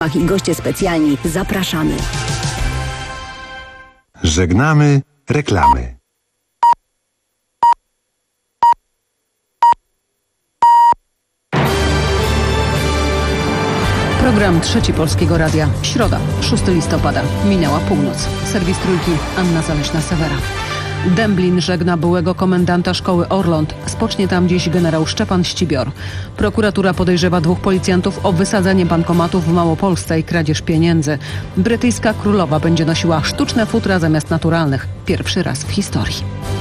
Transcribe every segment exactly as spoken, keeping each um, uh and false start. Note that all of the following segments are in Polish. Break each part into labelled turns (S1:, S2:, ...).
S1: I goście specjalni zapraszamy.
S2: Żegnamy reklamy.
S3: Program Trzeci Polskiego Radia. Środa, szóstego listopada. Minęła północ. Serwis Trójki, Anna Zaleśna-Sewera. Dęblin żegna byłego komendanta szkoły Orląt. Spocznie tam dziś generał Szczepan Ścibior. Prokuratura podejrzewa dwóch policjantów o wysadzenie bankomatów w Małopolsce i kradzież pieniędzy. Brytyjska królowa będzie nosiła sztuczne futra zamiast naturalnych. Pierwszy raz w historii.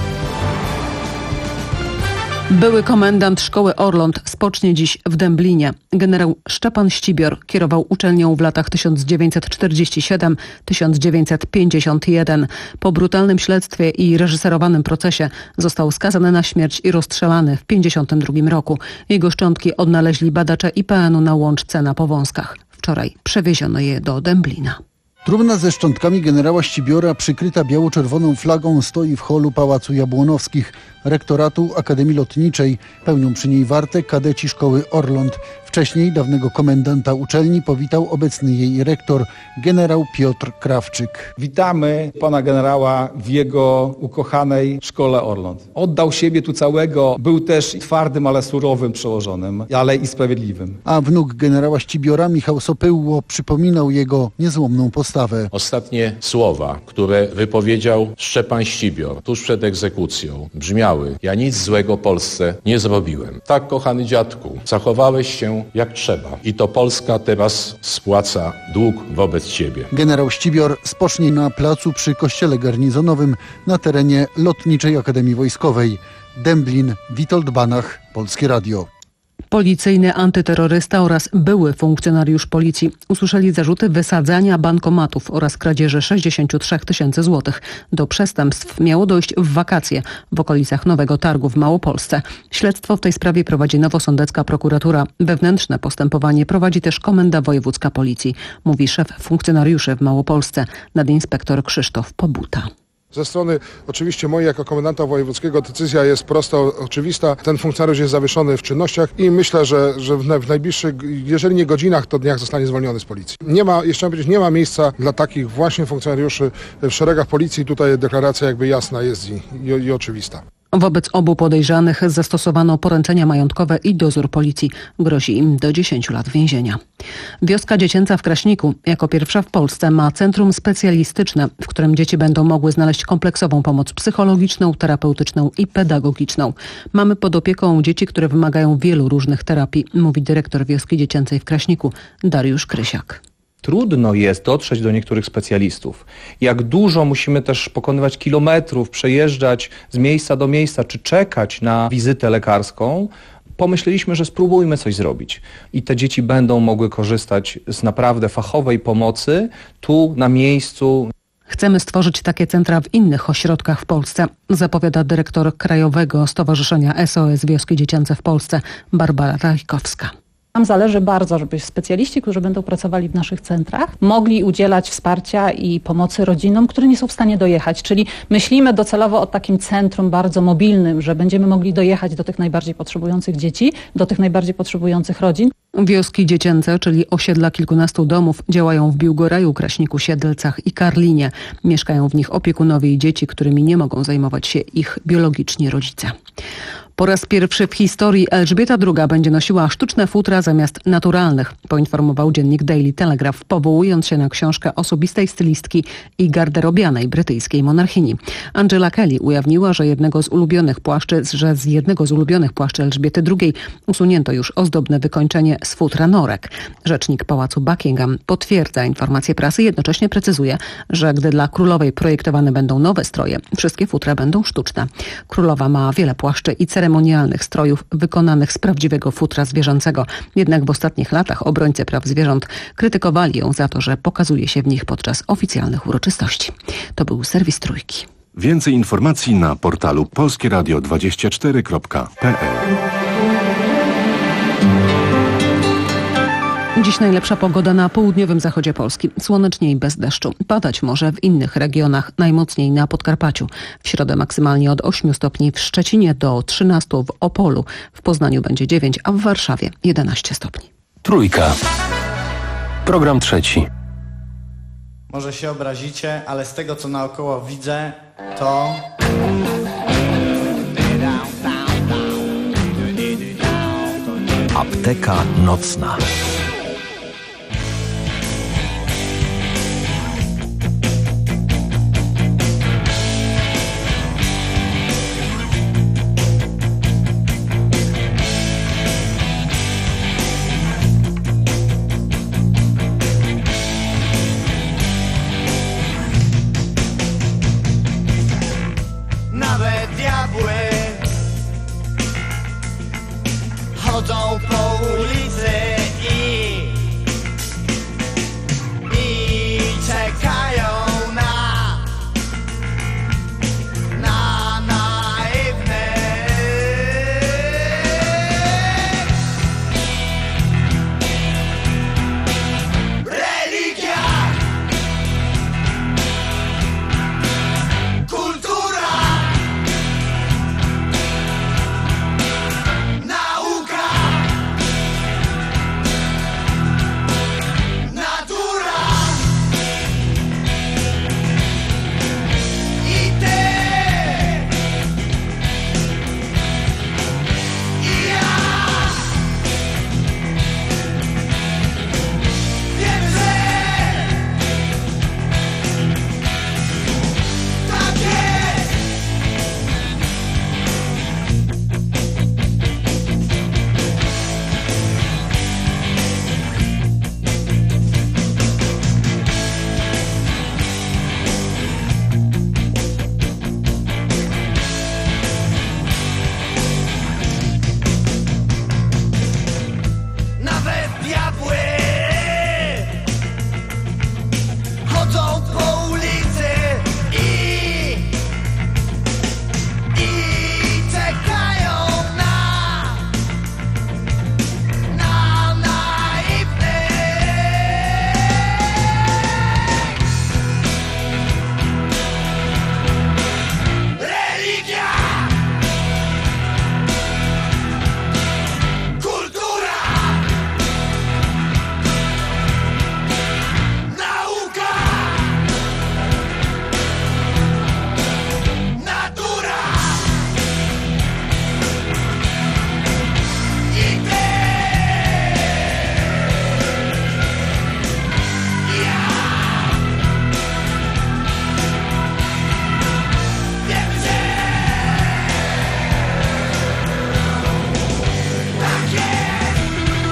S3: Były komendant szkoły Orląt spocznie dziś w Dęblinie. Generał Szczepan Ścibior kierował uczelnią w latach tysiąc dziewięćset czterdziestym siódmym do tysiąc dziewięćset pięćdziesiątego pierwszego. Po brutalnym śledztwie i reżyserowanym procesie został skazany na śmierć i rozstrzelany w pięćdziesiątym drugim roku. Jego szczątki odnaleźli badacze I P N u na Łączce na Powązkach. Wczoraj przewieziono je do Dęblina.
S4: Trumna ze szczątkami generała Ścibiora przykryta biało-czerwoną flagą stoi w holu Pałacu Jabłonowskich, rektoratu Akademii Lotniczej. Pełnią przy niej wartę kadeci szkoły Orląt. Wcześniej dawnego komendanta uczelni powitał obecny jej rektor, generał Piotr Krawczyk.
S5: Witamy pana generała w jego ukochanej szkole Orląt. Oddał siebie tu całego, był też twardym, ale surowym przełożonym, ale i sprawiedliwym.
S4: A wnuk generała Ścibiora, Michał Sopyło, przypominał jego niezłomną postawę.
S6: Ostatnie słowa, które wypowiedział Szczepan Ścibior tuż przed egzekucją, brzmiały: ja nic złego Polsce nie zrobiłem. Tak, kochany dziadku, zachowałeś się jak trzeba i to Polska teraz spłaca dług wobec ciebie.
S4: Generał Ścibior spocznie na placu przy kościele garnizonowym na terenie Lotniczej Akademii Wojskowej. Dęblin, Witold Banach, Polskie Radio.
S3: Policyjny antyterrorysta oraz były funkcjonariusz policji usłyszeli zarzuty wysadzania bankomatów oraz kradzieży sześćdziesięciu trzech tysięcy złotych. Do przestępstw miało dojść w wakacje w okolicach Nowego Targu w Małopolsce. Śledztwo w tej sprawie prowadzi nowosądecka prokuratura. Wewnętrzne postępowanie prowadzi też Komenda Wojewódzka Policji, mówi szef funkcjonariuszy w Małopolsce, nadinspektor Krzysztof Pobuta.
S7: Ze strony oczywiście mojej jako komendanta wojewódzkiego decyzja jest prosta, oczywista. Ten funkcjonariusz jest zawieszony w czynnościach i myślę, że, że w najbliższych, jeżeli nie godzinach, to dniach zostanie zwolniony z policji. Nie ma, jeszcze powiedzieć, nie ma miejsca dla takich właśnie funkcjonariuszy w szeregach policji. Tutaj deklaracja jakby jasna jest i, i, i oczywista.
S3: Wobec obu podejrzanych zastosowano poręczenia majątkowe i dozór policji. Grozi im do dziesięciu lat więzienia. Wioska dziecięca w Kraśniku jako pierwsza w Polsce ma centrum specjalistyczne, w którym dzieci będą mogły znaleźć kompleksową pomoc psychologiczną, terapeutyczną i pedagogiczną. Mamy pod opieką dzieci, które wymagają wielu różnych terapii, mówi dyrektor wioski dziecięcej w Kraśniku Dariusz Krysiak.
S8: Trudno jest dotrzeć do niektórych specjalistów. Jak dużo musimy też pokonywać kilometrów, przejeżdżać z miejsca do miejsca, czy czekać na wizytę lekarską, pomyśleliśmy, że spróbujmy coś zrobić. I te dzieci będą mogły korzystać z naprawdę fachowej pomocy tu na miejscu.
S3: Chcemy stworzyć takie centra w innych ośrodkach w Polsce, zapowiada dyrektor Krajowego Stowarzyszenia S O S Wioski Dziecięce w Polsce Barbara Rajkowska.
S9: Nam zależy bardzo, żeby specjaliści, którzy będą pracowali w naszych centrach, mogli udzielać wsparcia i pomocy rodzinom, które nie są w stanie dojechać. Czyli myślimy docelowo o takim centrum bardzo mobilnym, że będziemy mogli dojechać do tych najbardziej potrzebujących dzieci, do tych najbardziej potrzebujących rodzin.
S3: Wioski dziecięce, czyli osiedla kilkunastu domów, działają w Biłgoraju, Kraśniku, Siedlcach i Karlinie. Mieszkają w nich opiekunowie i dzieci, którymi nie mogą zajmować się ich biologiczni rodzice. Po raz pierwszy w historii Elżbieta druga będzie nosiła sztuczne futra zamiast naturalnych, poinformował dziennik Daily Telegraph, powołując się na książkę osobistej stylistki i garderobianej brytyjskiej monarchini. Angela Kelly ujawniła, że jednego z ulubionych płaszczy, że z jednego z ulubionych płaszczy Elżbiety drugiej usunięto już ozdobne wykończenie z futra norek. Rzecznik Pałacu Buckingham potwierdza informację prasy, jednocześnie precyzuje, że gdy dla królowej projektowane będą nowe stroje, wszystkie futra będą sztuczne. Królowa ma wiele płaszczy i ceremonialnych strojów wykonanych z prawdziwego futra zwierzęcego. Jednak w ostatnich latach obrońcy praw zwierząt krytykowali ją za to, że pokazuje się w nich podczas oficjalnych uroczystości. To był serwis Trójki.
S2: Więcej informacji na portalu polskie radio dwadzieścia cztery kropka p l.
S3: Dziś najlepsza pogoda na południowym zachodzie Polski. Słonecznie i bez deszczu. Padać może w innych regionach, najmocniej na Podkarpaciu. W środę maksymalnie od ośmiu stopni w Szczecinie do trzynastu w Opolu. W Poznaniu będzie dziewięć, a w Warszawie jedenaście stopni.
S10: Trójka.
S2: Program trzeci.
S10: Może się obrazicie, ale z tego co naokoło widzę, to...
S11: Apteka nocna.
S10: Nawet diabły chodzą po ulicy i, i czekają na, na naiwnych. Religia, kultura, nauka, natura i ty i ja. Wiem, że tak jest. Nawet diabły chodzą po ulicy i, i czekają na, na naiwnych. Religia, kultura, nauka, natura i ty i ja. Wiem, że tak jest.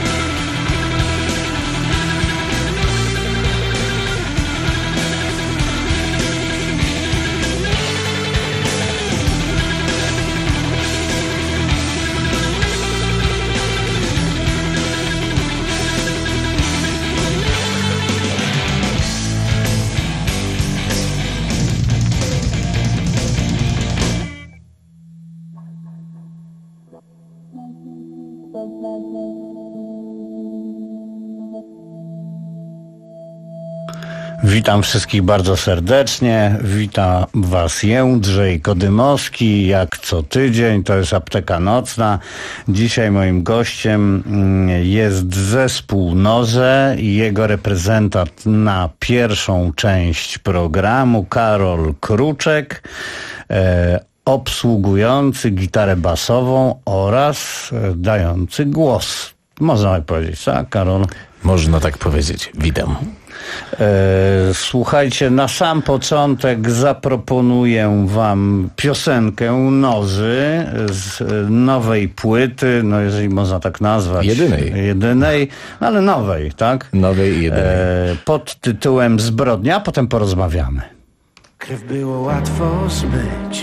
S12: Witam wszystkich bardzo serdecznie. Witam Was Jędrzej Kodymowski, jak co tydzień. To jest Apteka Nocna. Dzisiaj moim gościem jest zespół Noże i jego reprezentant na pierwszą część programu, Karol Kruczek, e, obsługujący gitarę basową oraz e, dający głos. Można tak powiedzieć, tak, Karol?
S11: Można tak powiedzieć. Witam.
S12: E, słuchajcie, na sam początek zaproponuję wam piosenkę Noży z nowej płyty, no jeżeli można tak nazwać.
S11: Jedynej.
S12: Jedynej, ale nowej, tak?
S11: Nowej i jedynej.
S12: E, pod tytułem Zbrodnia, a potem porozmawiamy.
S13: Krew było łatwo zmyć.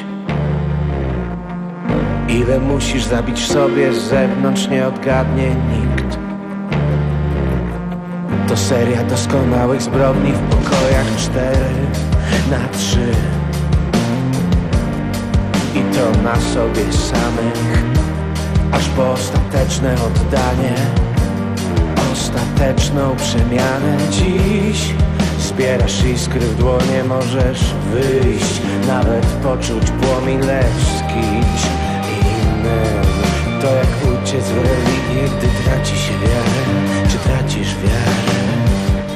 S13: Ile musisz zabić w sobie, z zewnątrz nie odgadnie nikt. To seria doskonałych zbrodni w pokojach cztery na trzy. I to na sobie samych, aż po ostateczne oddanie, ostateczną przemianę. Dziś zbierasz iskry w dłonie, możesz wyjść, nawet poczuć płomień, lecz z kimś innym. To jak uciec w religię, gdy traci się wiarę. Czy tracisz wiarę?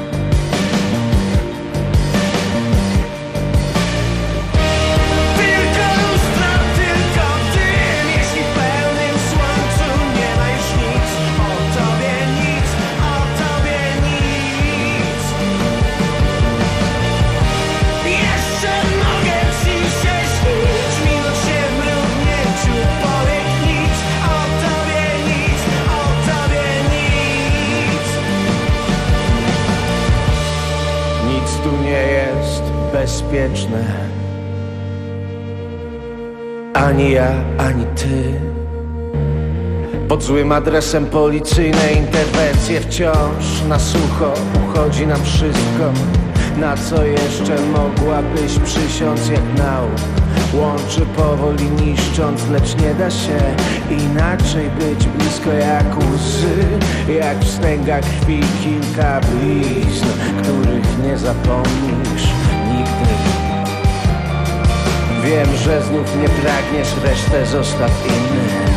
S13: Nic tu nie jest bezpieczne. Ani ja, ani ty. Pod złym adresem policyjne interwencje wciąż na sucho uchodzi nam wszystko. Na co jeszcze mogłabyś przysiąc jak nauk? Łączy powoli niszcząc, lecz nie da się inaczej być blisko jak łzy. Jak w wstęgach krwi kilka blizn, których nie zapomnisz nigdy. Wiem, że znów nie pragniesz, resztę zostaw innym.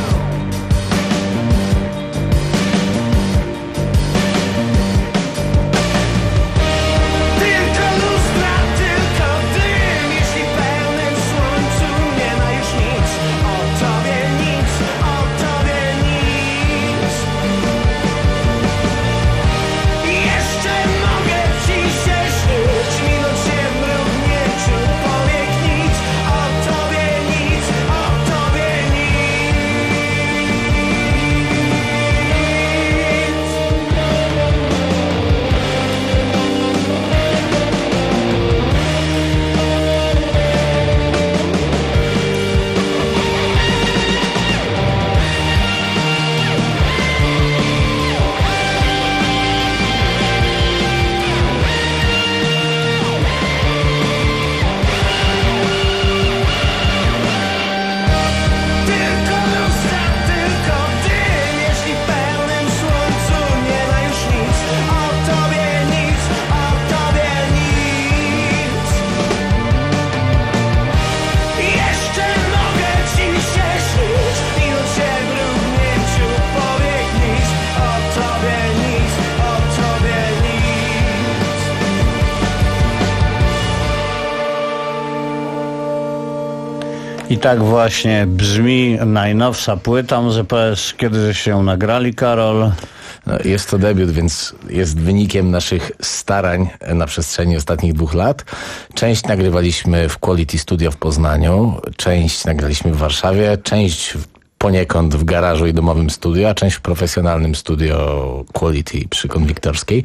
S12: I tak właśnie brzmi najnowsza płyta. Może powiesz, kiedy się ją nagrali, Karol?
S11: No, jest to debiut, więc jest wynikiem naszych starań na przestrzeni ostatnich dwóch lat. Część nagrywaliśmy w Quality Studio w Poznaniu, część nagraliśmy w Warszawie, część poniekąd w garażu i domowym studio, a część w profesjonalnym studio Quality przy Konwiktorskiej.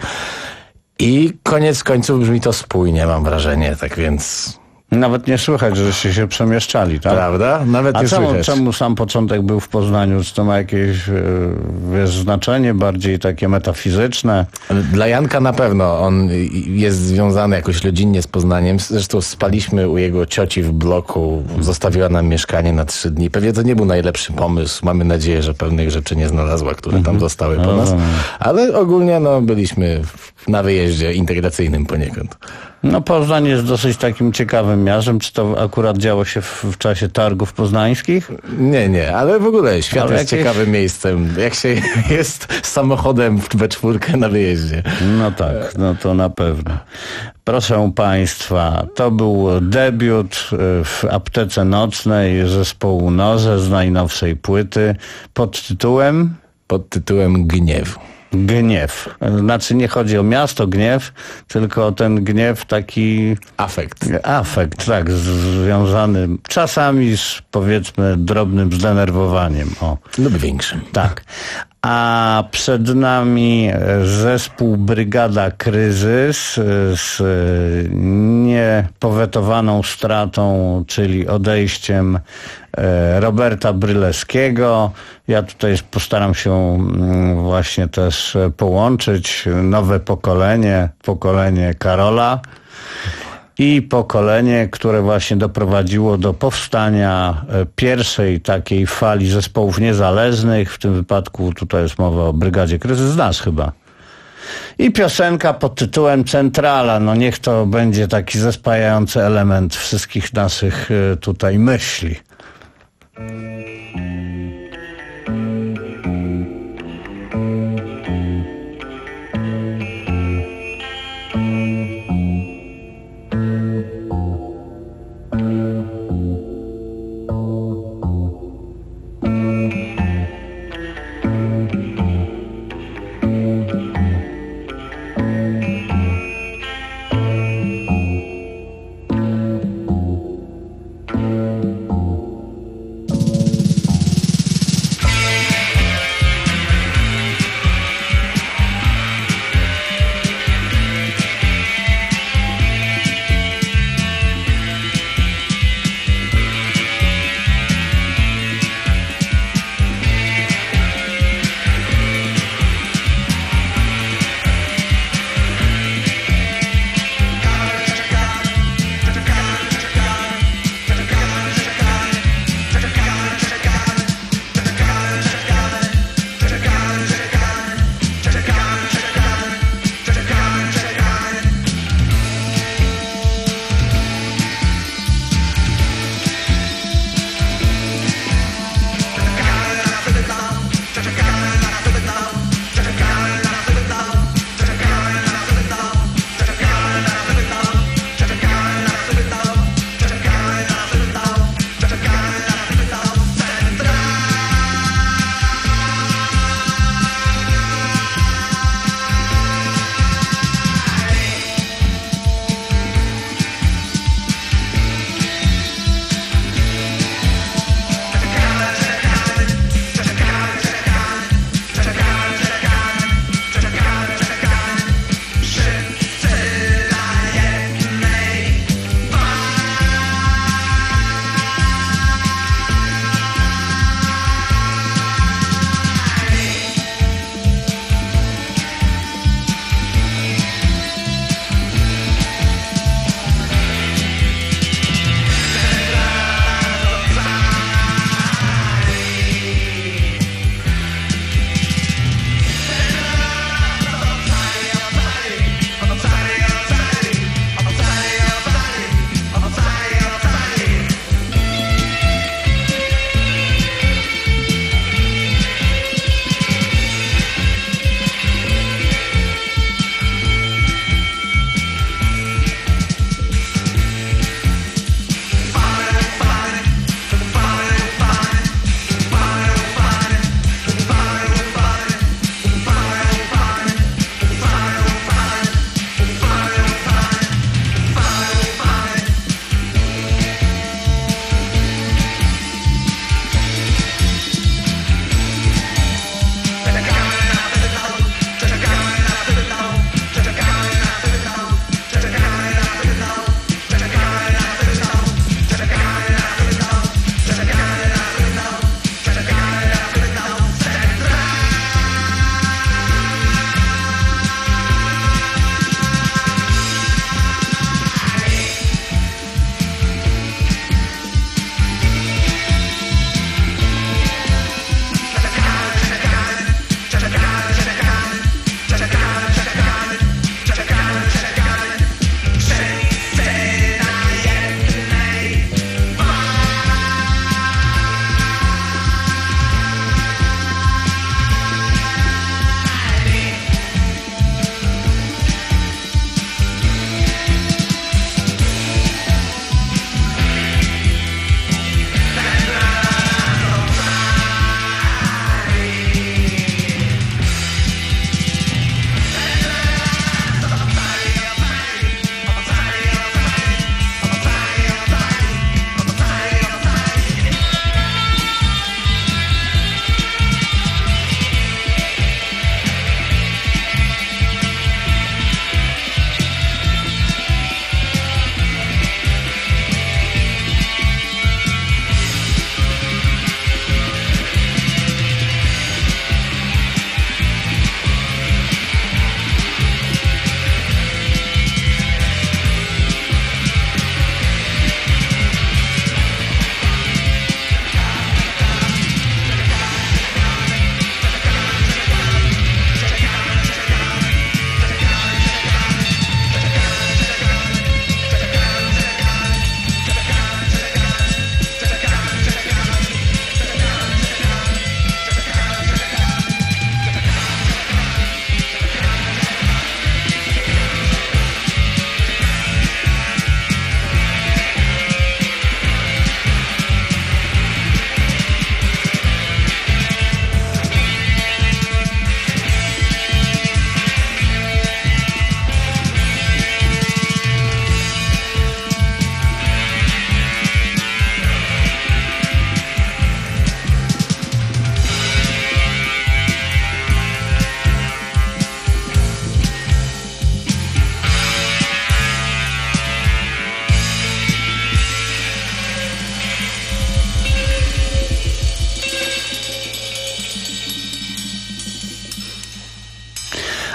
S11: I koniec końców brzmi to spójnie, mam wrażenie, tak więc...
S12: Nawet nie słychać, żeście się przemieszczali, tak?
S11: Prawda? Nawet
S12: A
S11: nie
S12: czemu,
S11: słychać.
S12: czemu sam początek był w Poznaniu? Czy to ma jakieś, wiesz, znaczenie bardziej takie metafizyczne?
S11: Dla Janka na pewno. On jest związany jakoś rodzinnie z Poznaniem. Zresztą spaliśmy u jego cioci w bloku. Zostawiła nam mieszkanie na trzy dni. Pewnie to nie był najlepszy pomysł. Mamy nadzieję, że pewnych rzeczy nie znalazła, które tam zostały po nas. Ale ogólnie no, byliśmy na wyjeździe integracyjnym poniekąd.
S12: No Poznań jest dosyć takim ciekawym miastem. Czy to akurat działo się w, w czasie targów poznańskich?
S11: Nie, nie, ale w ogóle świat
S12: ale
S11: jest
S12: jakieś...
S11: ciekawym miejscem. Jak się jest samochodem we czwórkę na wyjeździe.
S12: No tak, no to na pewno. Proszę Państwa, to był debiut w aptece nocnej zespołu Noze z najnowszej płyty pod tytułem?
S11: Pod tytułem Gniew.
S12: Gniew. Znaczy nie chodzi o miasto Gniew, tylko o ten gniew taki...
S11: Afekt.
S12: Afekt, tak, związany czasami z, powiedzmy, drobnym zdenerwowaniem. O.
S11: Lub większym.
S12: Tak. A przed nami zespół Brygada Kryzys z niepowetowaną stratą, czyli odejściem Roberta Bryleskiego. Ja tutaj postaram się właśnie też połączyć nowe pokolenie, pokolenie Karola i pokolenie, które właśnie doprowadziło do powstania pierwszej takiej fali zespołów niezależnych. W tym wypadku tutaj jest mowa o Brygadzie Kryzys, znasz chyba. I piosenka pod tytułem Centrala. No niech to będzie taki zespajający element wszystkich naszych tutaj myśli.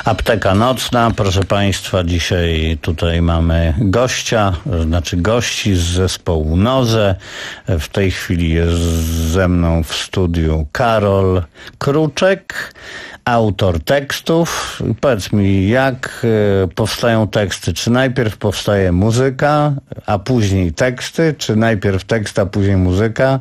S12: Apteka nocna, proszę Państwa, dzisiaj tutaj mamy gościa, znaczy gości z zespołu Noze. W tej chwili jest ze mną w studiu Karol Kruczek, autor tekstów. Powiedz mi, jak powstają teksty? Czy najpierw powstaje muzyka, a później teksty? Czy najpierw tekst, a później muzyka?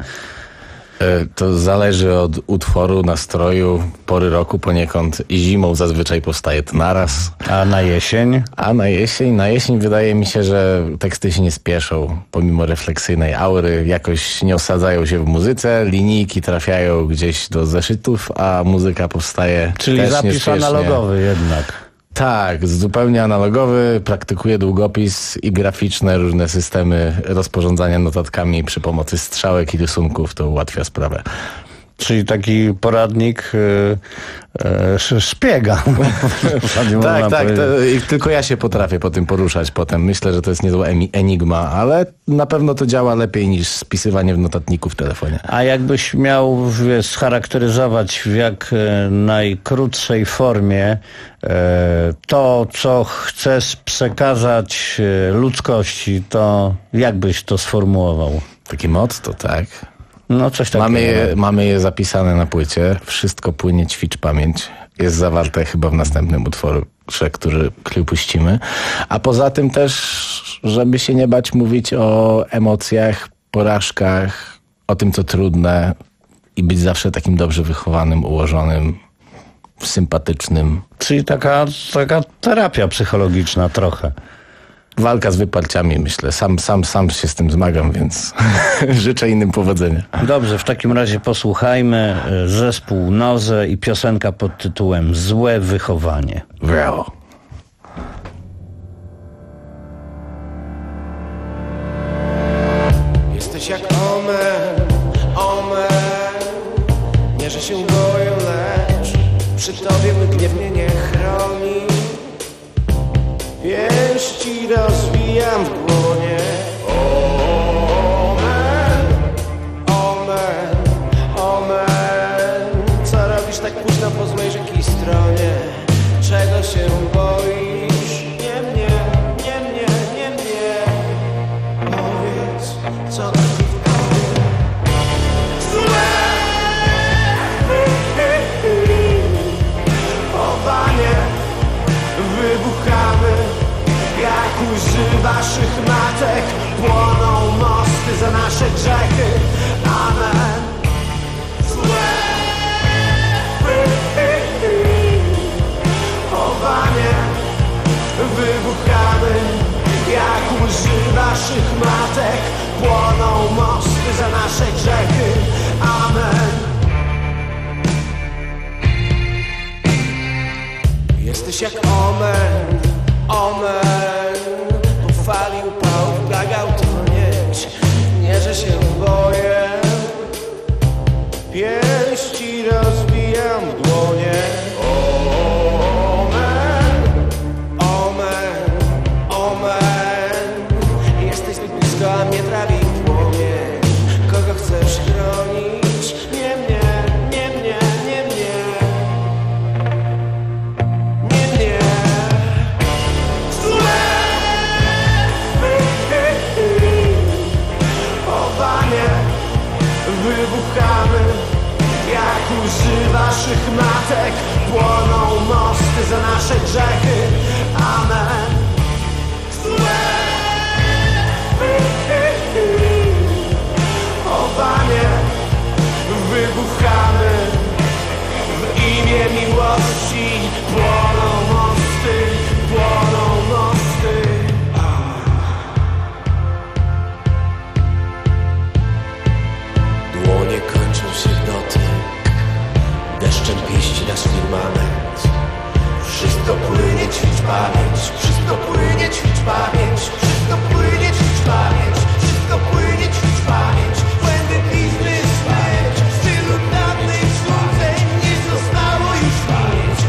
S11: To zależy od utworu, nastroju, pory roku poniekąd. I zimą zazwyczaj powstaje to naraz.
S12: A na jesień?
S11: A na jesień? Na jesień wydaje mi się, że teksty się nie spieszą. Pomimo refleksyjnej aury jakoś nie osadzają się w muzyce. Linijki trafiają gdzieś do zeszytów, a muzyka powstaje
S12: Czyli
S11: też
S12: zapis
S11: niespiesznie.
S12: analogowy jednak.
S11: Tak, zupełnie analogowy. Praktykuję długopis i graficzne różne systemy rozporządzania notatkami przy pomocy strzałek i rysunków. To ułatwia sprawę.
S12: Czyli taki poradnik yy, yy, szpiega.
S11: tak, tak. To, i tylko ja się potrafię po tym poruszać potem. Myślę, że to jest niezła enigma, ale na pewno to działa lepiej niż spisywanie w notatniku w telefonie.
S12: A jakbyś miał wiesz, scharakteryzować w jak najkrótszej formie yy, to, co chcesz przekazać ludzkości, to jak byś to sformułował?
S11: Takie motto, tak?
S12: No coś takiego.
S11: Mamy je, mamy je zapisane na płycie. Wszystko płynie, ćwicz pamięć. Jest zawarte chyba w następnym utworze, który, który puścimy. A poza tym też, żeby się nie bać mówić o emocjach, porażkach, o tym, co trudne i być zawsze takim dobrze wychowanym, ułożonym, sympatycznym.
S12: Czyli taka, taka terapia psychologiczna trochę.
S11: Walka z wyparciami, myślę. Sam, sam, sam się z tym zmagam, więc życzę innym powodzenia.
S12: Dobrze, w takim razie posłuchajmy zespół Noze i piosenka pod tytułem Złe wychowanie.
S11: Brawo.
S13: Jesteś jak omen, omen. Nie, że się boję, lecz przy tobie mój gniew mnie nie chroni. Pięści rozwijam w dłonie. Omen, omen, omen. Co robisz tak późno po złej rzeki stronie? Czego się boisz? Nie mnie, nie mnie, nie mnie. Powiedz, co ci powiem. Złe chowanie, wybuchamy jak łzy waszych matek. Płoną mosty za nasze grzechy. Amen. Złe chowanie, wybuchamy jak łzy waszych matek. Płoną mosty za nasze grzechy. Amen. Jesteś jak omen, omen. Po fali upałów błagał tonieć. Nie, że się boję. Pięści rozbijam w dłonie. Omen, omen, omen. Jesteś zbyt blisko, a mnie trawi płomień. Kogo chcesz chronić? Nie mnie, nie mnie, nie mnie. Nie mnie. Złe chowanie, wybuchamy jak łzy waszych matek. Płoną mosty za nasze grzechy. Amen. Złe chowanie, wybuchamy w imię miłości. Płoną mosty, płoną mosty. Dłonie kończą się w dotyk. Deszczem pieści nasz firmament. Wszystko płynie, ćwicz pamięć. Wszystko płynie, ćwicz pamięć. Wszystko płynie, ćwicz pamięć. Wszystko płynie, ćwicz pamięć. Błędy, blizny, śmierć. W stylu dawnej złudzeń nie zostało już pamięć.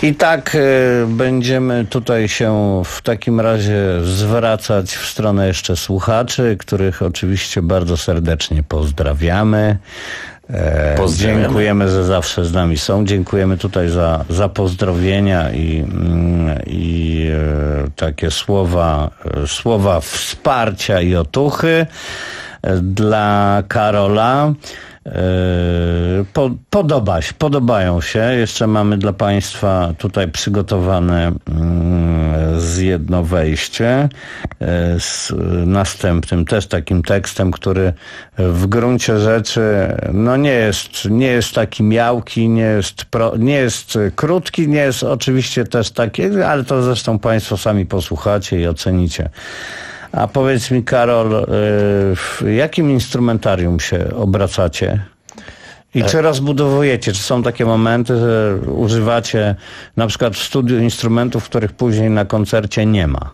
S12: I tak y, będziemy tutaj się w takim razie zwracać w stronę jeszcze słuchaczy, których oczywiście bardzo serdecznie pozdrawiamy. E,
S11: Pozdrawiamy.
S12: Dziękujemy, że zawsze z nami są. Dziękujemy tutaj za, za pozdrowienia i, i e, takie słowa, e, słowa wsparcia i otuchy e, dla Karola. Po, podoba się, podobają się. Jeszcze mamy dla Państwa tutaj przygotowane mm, z jedno wejście z następnym też takim tekstem, który w gruncie rzeczy no nie jest, nie jest taki miałki, nie jest, pro, nie jest krótki, nie jest oczywiście też taki, ale to zresztą Państwo sami posłuchacie i ocenicie. A powiedz mi, Karol, w jakim instrumentarium się obracacie? I czy rozbudowujecie? Czy są takie momenty, że używacie na przykład w studiu instrumentów, których później na koncercie nie ma?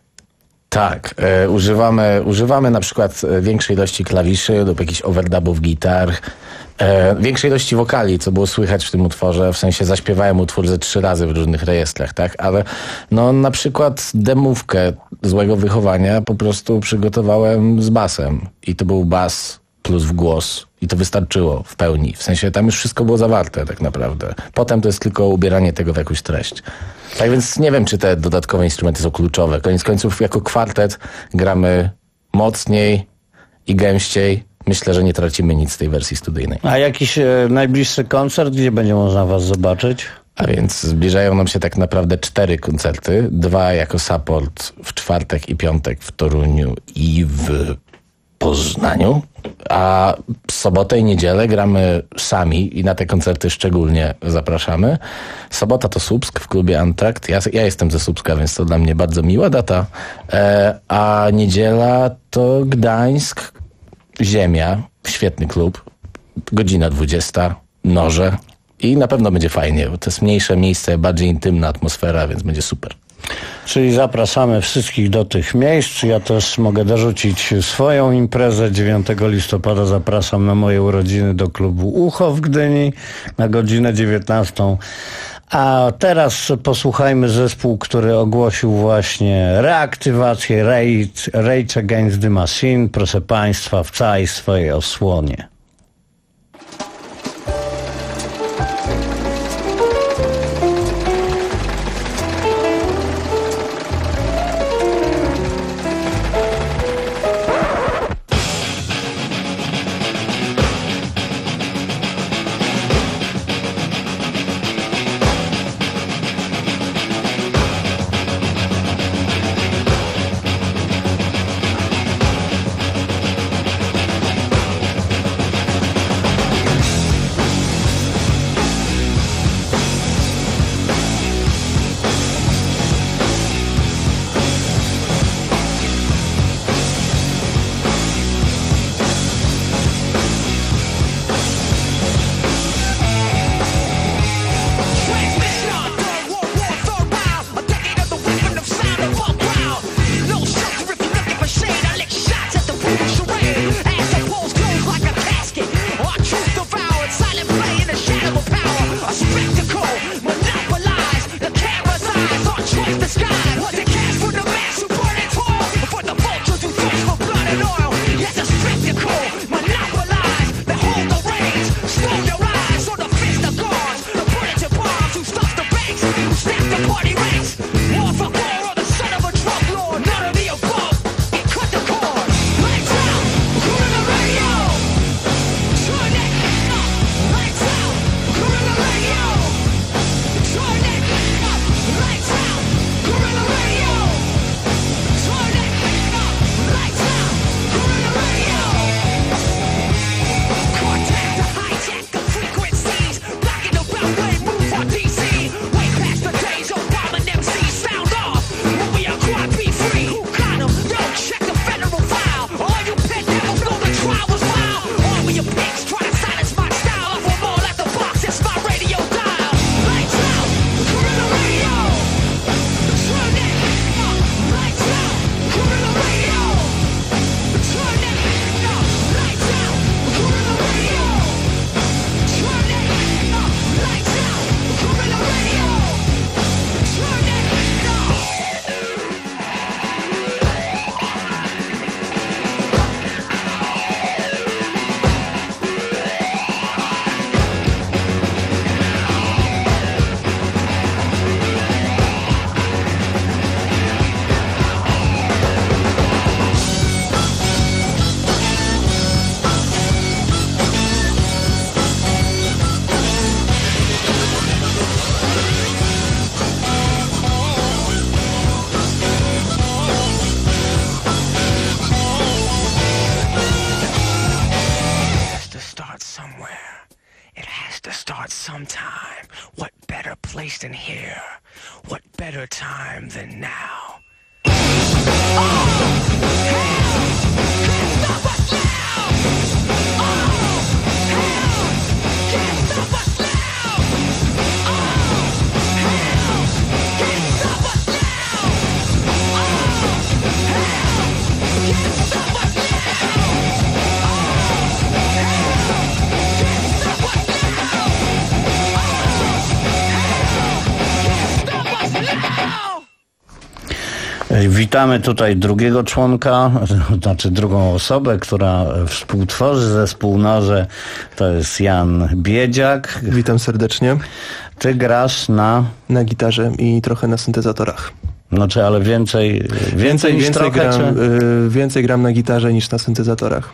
S11: Tak, e, używamy, używamy na przykład większej ilości klawiszy lub jakichś overdubów gitar, e, większej ilości wokali, co było słychać w tym utworze, w sensie zaśpiewałem utwór ze trzy razy w różnych rejestrach, tak, ale no na przykład demówkę Złego Wychowania po prostu przygotowałem z basem i to był bas plus w głos i to wystarczyło w pełni, w sensie tam już wszystko było zawarte tak naprawdę. Potem to jest tylko ubieranie tego w jakąś treść. Tak więc nie wiem, czy te dodatkowe instrumenty są kluczowe. Koniec końców jako kwartet gramy mocniej i gęściej. Myślę, że nie tracimy nic z tej wersji studyjnej.
S12: A jakiś e, najbliższy koncert, gdzie będzie można was zobaczyć?
S11: A więc zbliżają nam się tak naprawdę cztery koncerty. Dwa jako support w czwartek i piątek w Toruniu i w Poznaniu. A sobotę i niedzielę gramy sami i na te koncerty szczególnie zapraszamy. Sobota to Słupsk w klubie Antrakt. Ja, ja jestem ze Słupska, więc to dla mnie bardzo miła data. E, a niedziela to Gdańsk, Ziemia, świetny klub. Godzina dwudziesta, Noże. I na pewno będzie fajnie, bo to jest mniejsze miejsce, bardziej intymna atmosfera, więc będzie super.
S12: Czyli zapraszamy wszystkich do tych miejsc. Ja też mogę dorzucić swoją imprezę. dziewiątego listopada zapraszam na moje urodziny do klubu Ucho w Gdyni na godzinę dziewiętnastą. A teraz posłuchajmy zespół, który ogłosił właśnie reaktywację Rage, Rage Against the Machine. Proszę Państwa, w całej swojej osłonie.
S13: sometime. What better place than here? What better time than now? Oh, hell, can't stop us now. Oh, hell, can't stop us now. Oh, hell, can't stop us now. Oh, hell, can't stop us now.
S12: Witamy tutaj drugiego członka, znaczy drugą osobę, która współtworzy zespół Noże. To jest Jan Biedziak.
S14: Witam serdecznie.
S12: Ty grasz na...
S14: Na gitarze i trochę na syntezatorach.
S12: Znaczy, ale więcej... Więcej,
S14: więcej,
S12: niż
S14: więcej,
S12: trochę,
S14: gram,
S12: czy...
S14: y, więcej gram na gitarze niż na syntezatorach.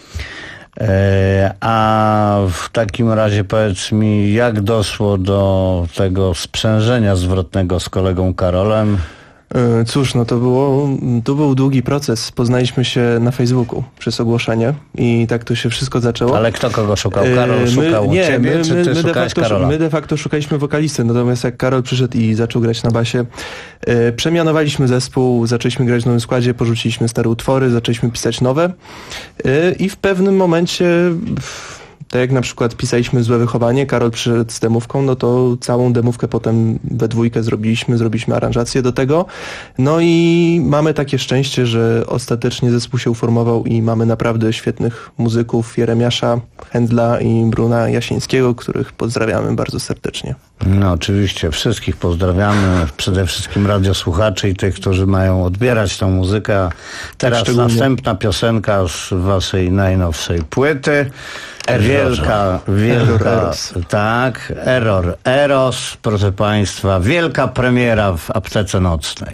S12: E, a w takim razie powiedz mi, jak doszło do tego sprzężenia zwrotnego z kolegą Karolem?
S14: Cóż, no to było, to był długi proces. Poznaliśmy się na Facebooku przez ogłoszenie i tak to się wszystko zaczęło.
S12: Ale kto kogo szukał? Karol szukał
S14: my, nie,
S12: ciebie,
S14: my,
S12: czy
S14: my,
S12: ty
S14: my
S12: szukałeś
S14: de facto,
S12: Karola?
S14: My de facto szukaliśmy wokalisty, natomiast jak Karol przyszedł i zaczął grać na basie, e, przemianowaliśmy zespół, zaczęliśmy grać w nowym składzie, porzuciliśmy stare utwory, zaczęliśmy pisać nowe e, i w pewnym momencie... Tak jak na przykład pisaliśmy Złe wychowanie, Karol przyszedł z demówką, no to całą demówkę potem we dwójkę zrobiliśmy, zrobiliśmy aranżację do tego. No i mamy takie szczęście, że ostatecznie zespół się uformował i mamy naprawdę świetnych muzyków, Jeremiasza, Händla i Bruna Jasińskiego, których pozdrawiamy bardzo serdecznie.
S12: No oczywiście, wszystkich pozdrawiamy, przede wszystkim radiosłuchaczy i tych, którzy mają odbierać tą muzykę. Teraz tak następna piosenka z waszej najnowszej płyty. Wielka, wielka,
S14: Eros.
S12: tak, Error, Eros, proszę państwa, wielka premiera w aptece nocnej.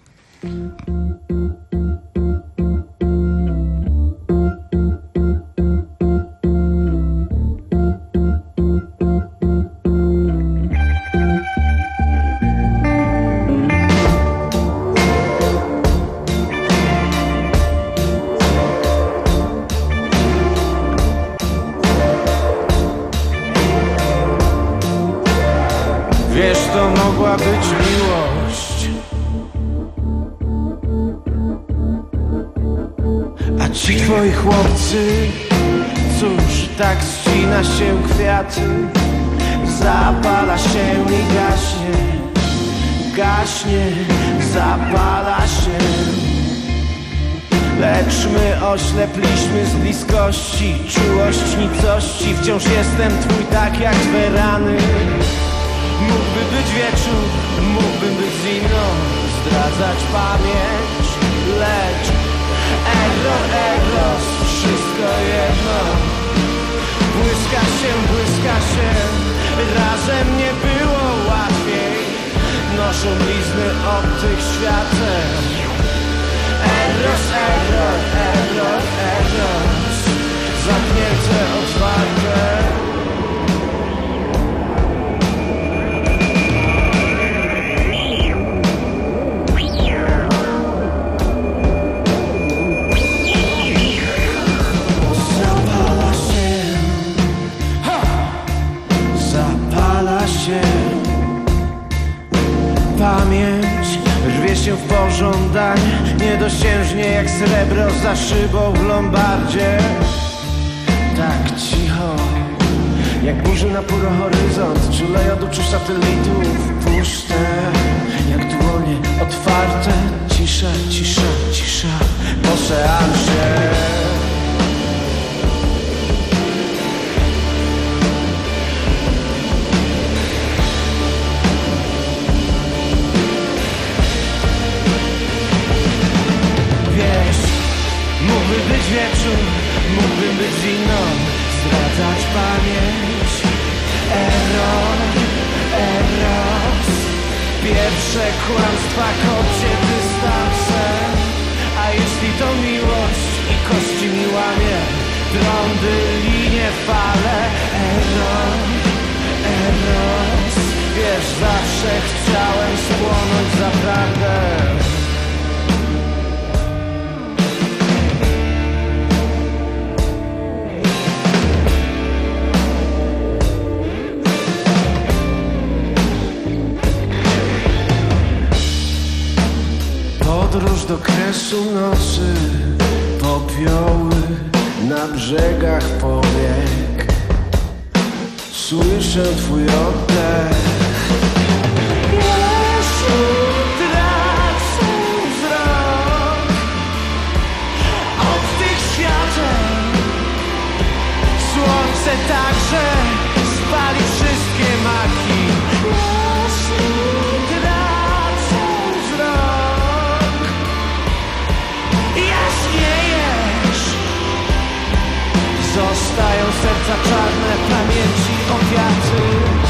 S13: Wiesz, to mogła być miłość, a ci twoi chłopcy, cóż, tak ścina się kwiaty, zapala się i gaśnie, gaśnie, zapala się. Lecz my oślepliśmy z bliskości, czułość nicości, wciąż jestem twój tak jak twe rany. Mógłby być wieczór, mógłbym być z inną, zdradzać pamięć, lecz error, eros, wszystko jedno. Błyska się, błyska się, razem nie było łatwiej, noszą blizny obcych świateł. Eros, error, error, eros, zamknięte, otwarte. Pamięć rwie się w pożądanie, niedosiężnie jak srebro za szybą w Lombardzie. Tak cicho, jak burzy na póro horyzont, czule od oczu satelitów, puste jak dłonie otwarte. Cisza, cisza, cisza po seansie. Mógłby być wieczór, mógłbym być z inną, zdradzać pamięć. Error, eros, pierwsze kłamstwa, kocie dystansem. A jeśli to miłość i kości mi łamie, trądy, linie, fale. Error, eros, wiesz, zawsze chciałem spłonąć za prawdę. Są nocy, popioły na brzegach powiek. Słyszę twój oddech. Jeśli tracę wzrok od tych świateł, słońce także spali wszystkie maki. Jeśli tracę wzrok, jaśniejesz. Zostają serca czarne, pamięci ofiaty.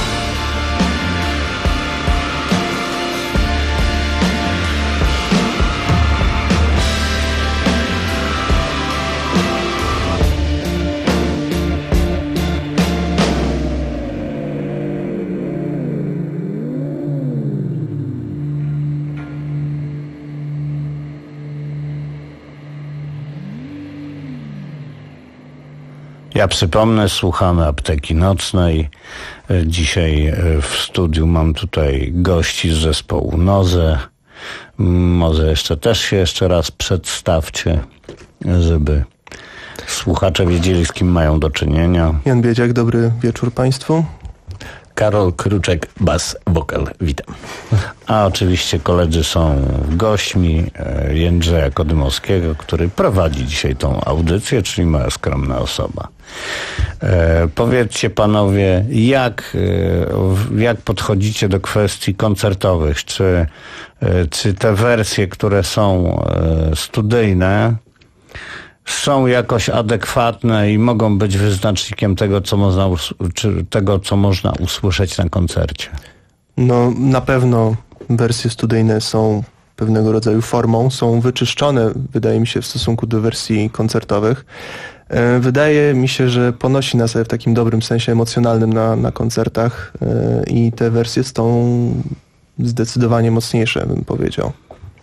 S12: Ja przypomnę, słuchamy Apteki Nocnej. Dzisiaj w studiu mam tutaj gości z zespołu Noze. Może jeszcze też się jeszcze raz przedstawcie, żeby słuchacze wiedzieli, z kim mają do czynienia.
S14: Jan Biedziak, dobry wieczór Państwu.
S11: Karol Kruczek, bas, wokal. Witam.
S12: A oczywiście koledzy są gośćmi Jędrzeja Kodymowskiego, który prowadzi dzisiaj tą audycję, czyli moja skromna osoba. E, powiedzcie panowie, jak, e, jak podchodzicie do kwestii koncertowych? Czy, e, czy te wersje, które są e, studyjne, są jakoś adekwatne i mogą być wyznacznikiem tego, co można, czy tego, co można usłyszeć na koncercie?
S14: No na pewno wersje studyjne są pewnego rodzaju formą, są wyczyszczone, wydaje mi się, w stosunku do wersji koncertowych. Wydaje mi się, że ponosi nas w takim dobrym sensie emocjonalnym na, na koncertach i te wersje są zdecydowanie mocniejsze, bym powiedział.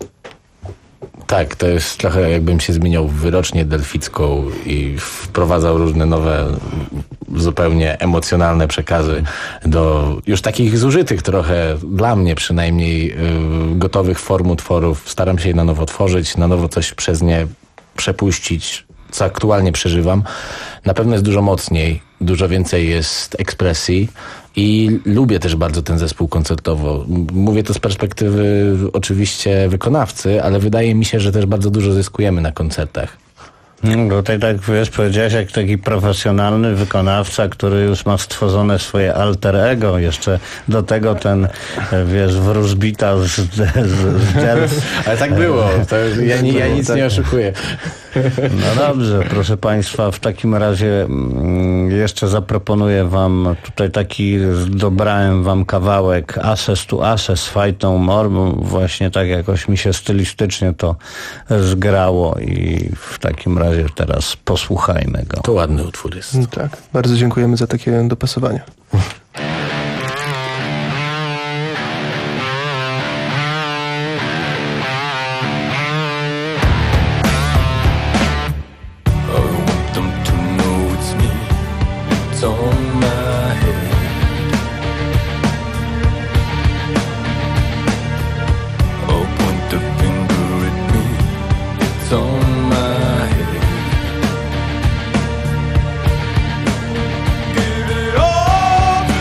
S11: Tak, to jest trochę jakbym się zmieniał w wyrocznię delficką i wprowadzał różne nowe, zupełnie emocjonalne przekazy do już takich zużytych trochę, dla mnie przynajmniej, yy, gotowych form utworów. Staram się je na nowo tworzyć, na nowo coś przez nie przepuścić, co aktualnie przeżywam. Na pewno jest dużo mocniej, dużo więcej jest ekspresji. I lubię też bardzo ten zespół koncertowo. Mówię to z perspektywy oczywiście wykonawcy, ale wydaje mi się, że też bardzo dużo zyskujemy na koncertach.
S12: No tutaj tak, wiesz, powiedziałeś jak taki profesjonalny wykonawca, który już ma stworzone swoje alter ego, jeszcze do tego ten, wiesz, wróżbita z, z, z Delft.
S11: Ale tak było, to ja, nie, ja nic nie oszukuję.
S12: No dobrze, proszę Państwa, w takim razie jeszcze zaproponuję Wam tutaj taki, dobrałem Wam kawałek Ashes to Ashes, Fight No More, bo właśnie tak jakoś mi się stylistycznie to zgrało i w takim razie teraz posłuchajmy go.
S11: To ładny utwór jest.
S14: Tak, bardzo dziękujemy za takie dopasowanie.
S13: Give it all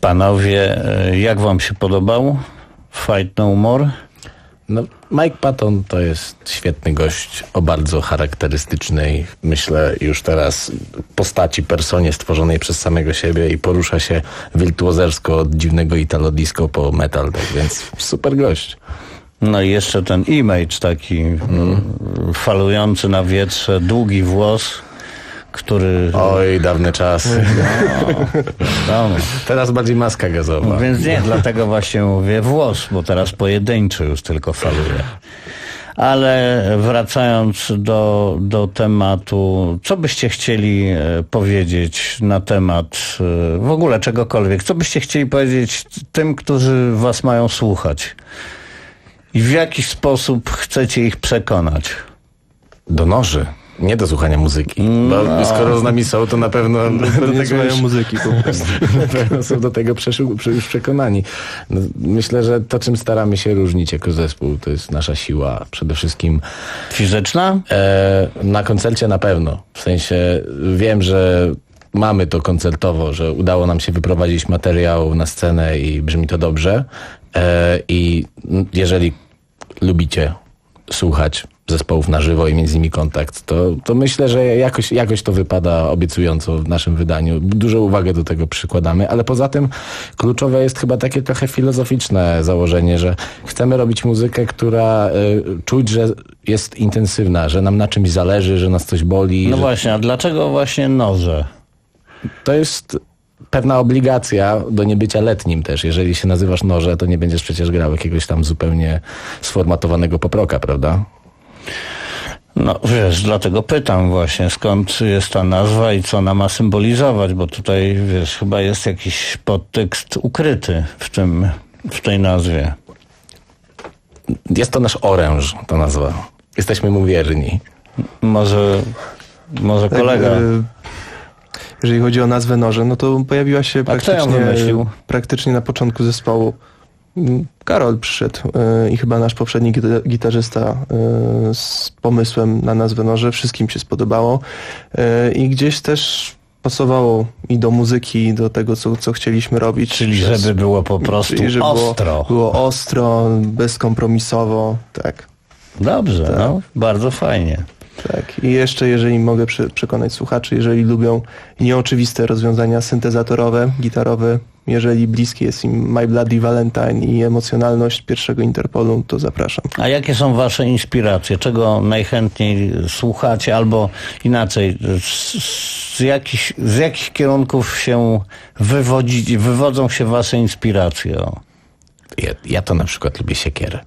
S12: Panowie, jak wam się podobał Fight No More?
S11: No, Mike Patton to jest świetny gość o bardzo charakterystycznej, myślę już teraz, postaci, personie stworzonej przez samego siebie i porusza się wirtuozersko od dziwnego italo disco po metal, tak więc super gość.
S12: No i jeszcze ten image taki mm. falujący na wietrze, długi włos, który...
S11: Oj, dawne czasy.
S12: No,
S11: teraz bardziej maska gazowa.
S12: No, więc nie, dlatego właśnie mówię włos, bo teraz pojedynczy już tylko faluje. Ale wracając do, do tematu, co byście chcieli powiedzieć na temat w ogóle czegokolwiek? Co byście chcieli powiedzieć tym, którzy was mają słuchać? I w jaki sposób chcecie ich przekonać?
S11: Do noży. Nie do słuchania muzyki. Bo no. skoro z nami są, to na pewno do, do
S14: nie
S11: tego już,
S14: muzyki po prostu.
S11: na pewno są do tego już przekonani. No, myślę, że to, czym staramy się różnić jako zespół, to jest nasza siła. Przede wszystkim
S12: fizyczna?
S11: E, na koncercie na pewno. W sensie wiem, że mamy to koncertowo, że udało nam się wyprowadzić materiał na scenę i brzmi to dobrze. E, I jeżeli lubicie słuchać zespołów na żywo i mieć z nimi kontakt, to, to myślę, że jakoś, jakoś to wypada obiecująco w naszym wydaniu. Dużo uwagi do tego przykładamy, ale poza tym kluczowe jest chyba takie trochę filozoficzne założenie, że chcemy robić muzykę, która y, czuć, że jest intensywna, że nam na czymś zależy, że nas coś boli.
S12: No
S11: że...
S12: właśnie, a dlaczego właśnie noże?
S11: To jest pewna obligacja do niebycia letnim też. Jeżeli się nazywasz Noże, to nie będziesz przecież grał jakiegoś tam zupełnie sformatowanego poproka, prawda?
S12: No wiesz, dlatego pytam właśnie, skąd jest ta nazwa i co ona ma symbolizować, bo tutaj, wiesz, chyba jest jakiś podtekst ukryty w tym, w tej nazwie.
S11: Jest to nasz oręż, ta nazwa. Jesteśmy mu wierni.
S12: Może, może kolega...
S14: Tak, y- jeżeli chodzi o nazwę Noże, no to pojawiła się praktycznie, praktycznie na początku zespołu. Karol przyszedł yy, i chyba nasz poprzedni gita- gitarzysta yy, z pomysłem na nazwę Noże. Wszystkim się spodobało yy, i gdzieś też pasowało i do muzyki, i do tego, co, co chcieliśmy robić.
S12: Czyli
S14: Przez,
S12: żeby było po prostu
S14: czyli, żeby
S12: ostro.
S14: Było, było ostro, bezkompromisowo, tak.
S12: Dobrze,
S14: tak.
S12: No, bardzo fajnie.
S14: Tak. I jeszcze, jeżeli mogę przy, przekonać słuchaczy, jeżeli lubią nieoczywiste rozwiązania syntezatorowe, gitarowe, jeżeli bliskie jest im My Bloody Valentine i emocjonalność pierwszego Interpolu, to zapraszam.
S12: A jakie są wasze inspiracje? Czego najchętniej słuchacie? Albo inaczej, z, z, jakich, z jakich kierunków się wywodzi, wywodzą się wasze inspiracje? O.
S11: Ja, ja to na przykład lubię Siekierę.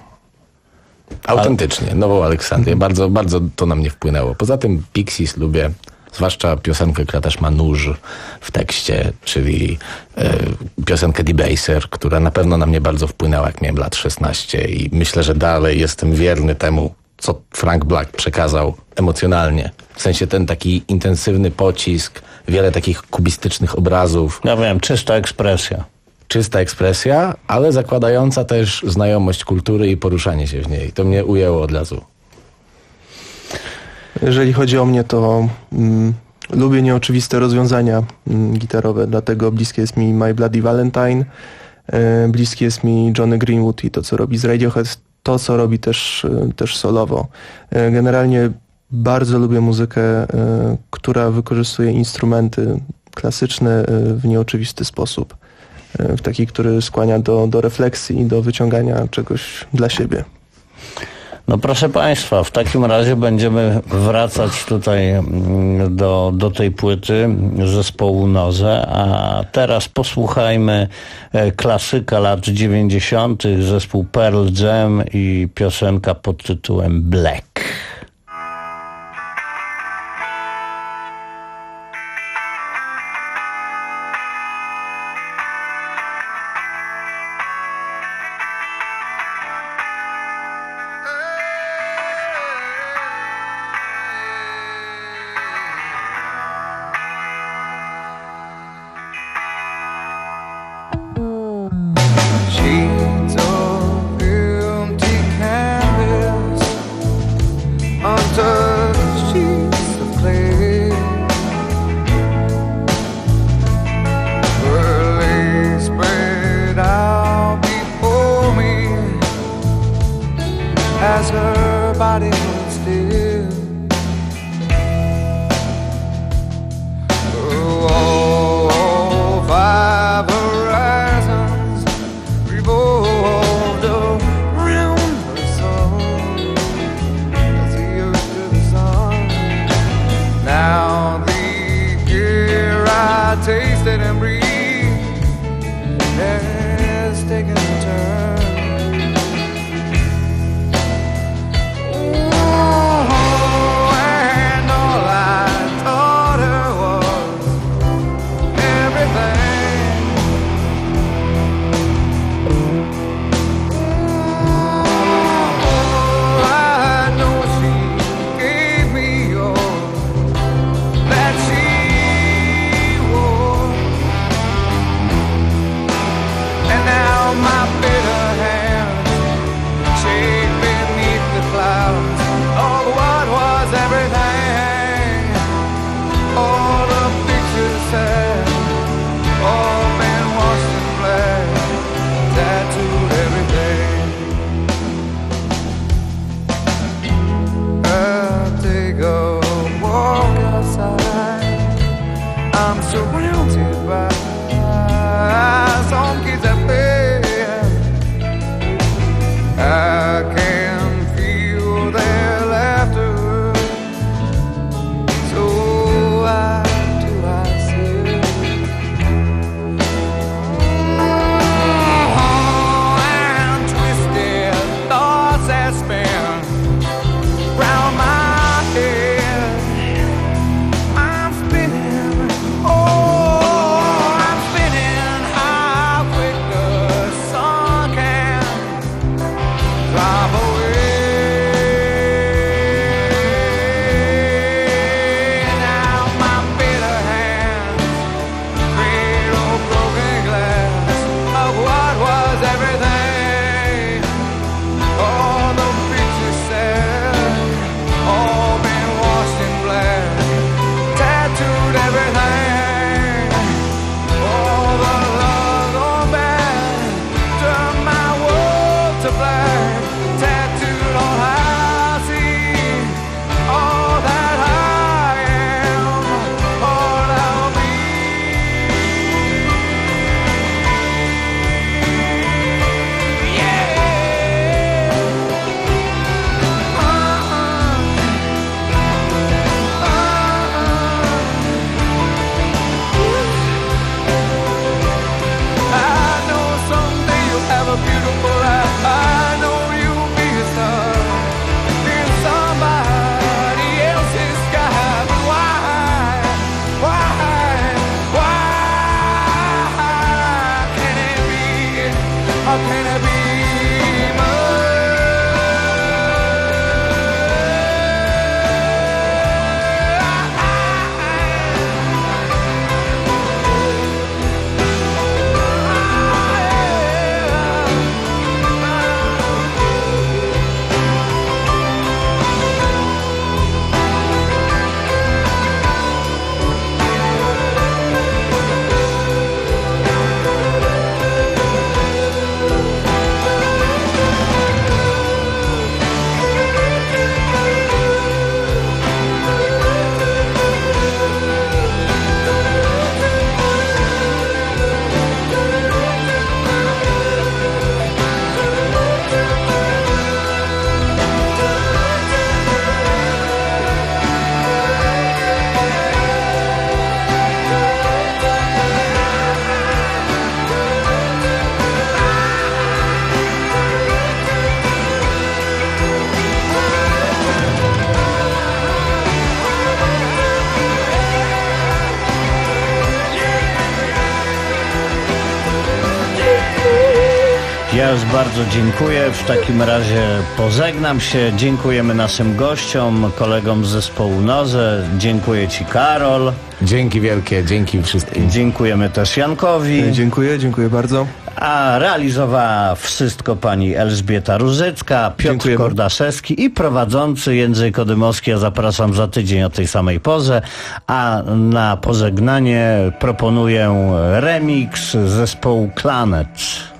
S11: Autentycznie, Nową Aleksandrię. Bardzo, bardzo to na mnie wpłynęło. Poza tym Pixies lubię, zwłaszcza piosenkę, która też ma nóż w tekście, czyli e, piosenkę Debaser, która na pewno na mnie bardzo wpłynęła, jak miałem lat szesnaście i myślę, że dalej jestem wierny temu, co Frank Black przekazał emocjonalnie. W sensie ten taki intensywny pocisk, wiele takich kubistycznych obrazów.
S12: Ja wiem, czysta ekspresja.
S11: Czysta ekspresja, ale zakładająca też znajomość kultury i poruszanie się w niej. To mnie ujęło od razu.
S14: Jeżeli chodzi o mnie, to mm, lubię nieoczywiste rozwiązania mm, gitarowe, dlatego bliskie jest mi My Bloody Valentine, e, bliskie jest mi Johnny Greenwood i to, co robi z Radiohead, to, co robi też, e, też solowo. E, generalnie bardzo lubię muzykę, e, która wykorzystuje instrumenty klasyczne e, w nieoczywisty sposób. W taki, który skłania do, do refleksji i do wyciągania czegoś dla siebie.
S12: No proszę Państwa, w takim razie będziemy wracać tutaj do, do tej płyty zespołu Noże, a teraz posłuchajmy klasyka lat dziewięćdziesiątych, zespół Pearl Jam i piosenka pod tytułem Black.
S13: as her body was still. Oh, five horizons revolved around her soul as the earth to the sun. Now the air I tasted and breathed has taken a turn.
S12: Ja już bardzo dziękuję. W takim razie pożegnam się. Dziękujemy naszym gościom, kolegom z zespołu Noże. Dziękuję Ci, Karol.
S11: Dzięki wielkie, dzięki wszystkim.
S12: Dziękujemy też Jankowi.
S14: Dziękuję, dziękuję bardzo.
S12: A realizowała wszystko pani Elżbieta Różycka, Piotr Dziękujemy. Kordaszewski i prowadzący Jędrzej Kodymowski. Ja zapraszam za tydzień o tej samej porze. A na pożegnanie proponuję remix zespołu Klanet.